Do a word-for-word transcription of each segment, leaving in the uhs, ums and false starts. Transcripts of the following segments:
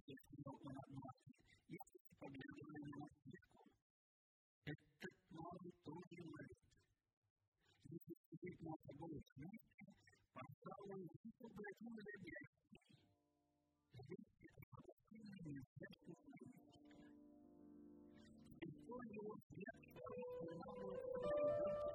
сказал он однажды, если поглядывая на мальчишку. Этот малый тоже ловит. Если сидеть на обоих вместе, пожалуй, вышел бы один ребятки. Вместе обратили несчастный мальчишка. Тепло его светлое, малое ребенка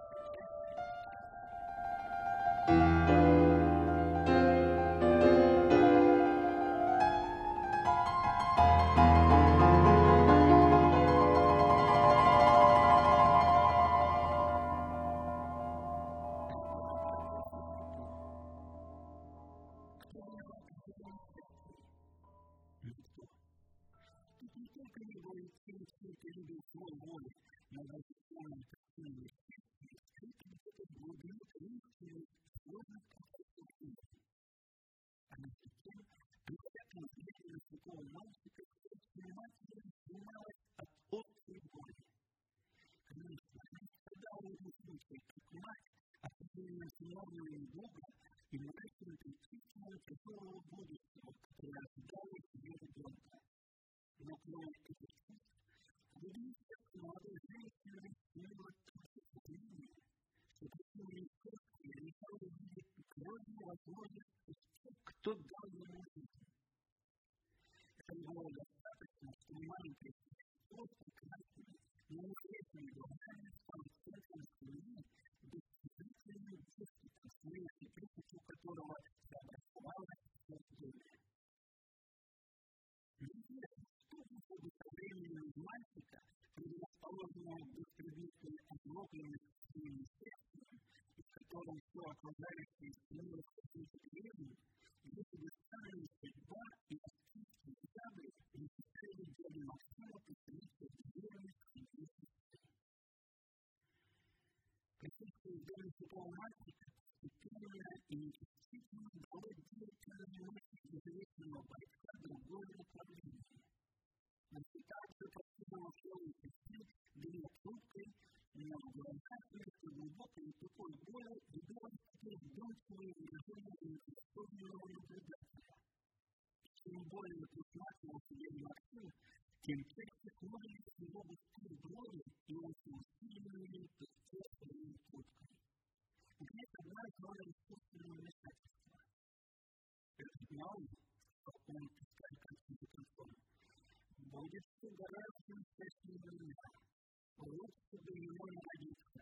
любил свой волю, но даже самые красивые счастья скрыты где-то в глубине таинственных, сложных концепций. А между тем, при всяком взгляде такого мальчика сердце матери сжималось от острой боли. Конечно, она всегда уже случай, как мать, определенно синового недуга и мрачным предчувствием тяжелого будущего, которое ожидало ее ребенка. Но кроме этих чувств, глубинка молодой женщины сила впечатление, что такими искусствами решала видеть кроме возможности тех, кто дал ему жизнь. Это было достаточно, что маленькое существо с прекрасными, неуместными глазами стало центром семьи, бесчувственным деспотом, смертью присутствию которого сообразовалась создание. Неизвестно, что выходит со временем мальчика, предрасположенного к беспредметной озлобленности своим естественным, и в котором все окружающее стремилось к какой-то древней, если бы самая судьба и артистские взгляды не считали дяди Максима поселиться в деревне среди сестер. Присутствие в доме святого мальчика постепенно и нечастительно дало деятельной мощи независимого бойца другое направление. Консультация практического человека сил была хрупкой, но в глазах вместо глубокой и тупой боли виделось теперь вдумчивое выражение заинтересованного наблюдателя. Чем более присматривался дядя Максим, тем чаще смотрелись его густые брови, и он все усиленнее пыхтел своей трубкой. Где-то однажды он искусственного вмешательства. Это знал, что он искал концу концом. Будет все гораздо счастливее. Лучше бы ему не родиться.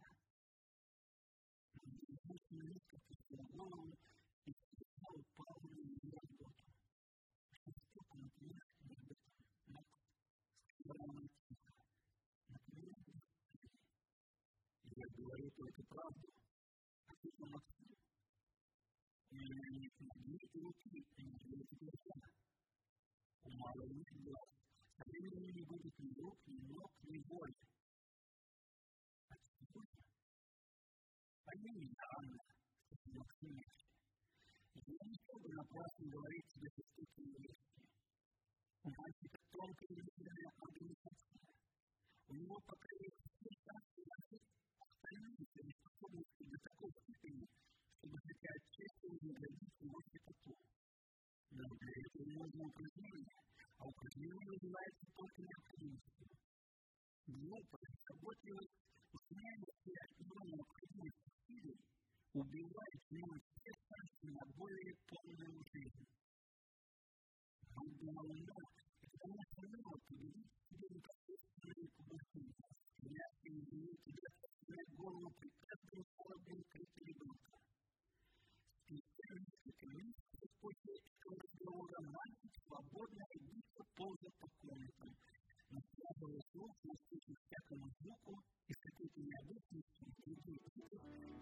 Женщина низко опустила голову и всегда упала на ее работу. Что ты напоминаешь мне об этом, Мак? Сказала она тихо. Напоминай мне. Я говорю только правду. Ответил Максим. Нет, нет руки, нет глаза. У малой нет глаз. Со временем не будет ни рук, ни ног, ни воли. А сегодня? Пойми, Анна, сказал Максим мягче. Я не стал бы напрасно говорить тебе жестокие вести. У мальчика тонкая нервная организация. У него пока есть все шансы на жизнь, остальные способности до такой степени, чтобы хотя отчасти вознаградить его чистоту. Но для этого нужно упражнение, а упражнение называется только необходимостью. Глупость, заботливость, устраивание его необходимых усилий убивает в нем все шансы на более полную жизнь. Он думал, но это конечно мало победить себе непосредственные побуждения, стремящие изменить тебя поднимать голову при каждом слабом крике ребенка. Спустя несколько минут после этого разговора мальчик свободно и быстро ползал по комнатам, насвязывая слух, насколько всякому звуку и с какой-то необычностью других звуков.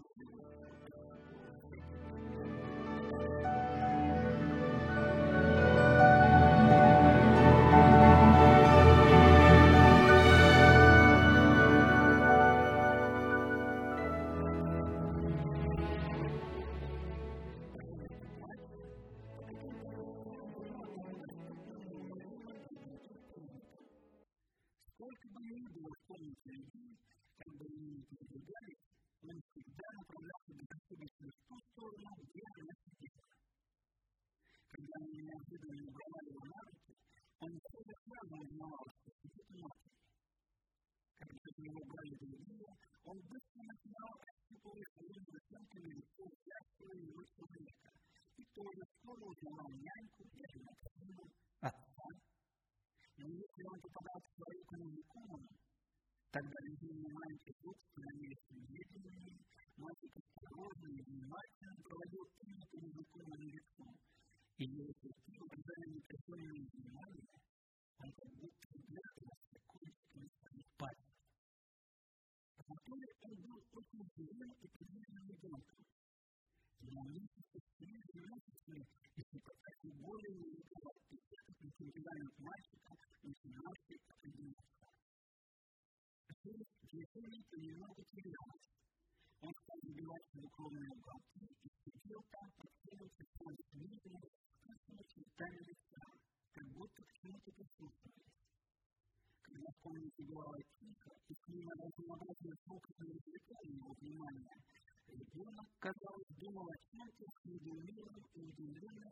Сколько бы ни было в комнате людей, как бы они ни передвигались, он всегда направлялся безошибочно в ту сторону, где она сидела. Когда они неожиданно убрали его на руки, Он тоже сразу узнавал, что сидит у матери. Когда же его брали другие, он быстро начинал ощупывать своими ручонками лицо всякого его человека. И тоже скоро узнавал няньку, даже Максиму, отца. Но если он попадал в свою знакомому, тогда любимый маленький друг становился медленнее, мальчик осторожно и внимательно проводил принятым незнакомым лицом. И если ты обладая непреклонным вниманием, он как будто вглядывался кончиками своих пальцев. Анатолий он был очень живым и подвижным ребенком. Но месяцы свежие месяцы, если потратить более великого пятидесятого темперамент мальчика, начинавший определяться. Здесь движение понемногу терялось. Он стал забивать в укромные уголки и сидел там, подцелившись с видом, скрытыми чертами лица, как будто к чему-то прислушиваясь. Когда в комнате бывало тихо, и к ним разнообразные звуки не развлекали его внимание, ребенок, казалось, думал о чем-то с недоумением и удивлением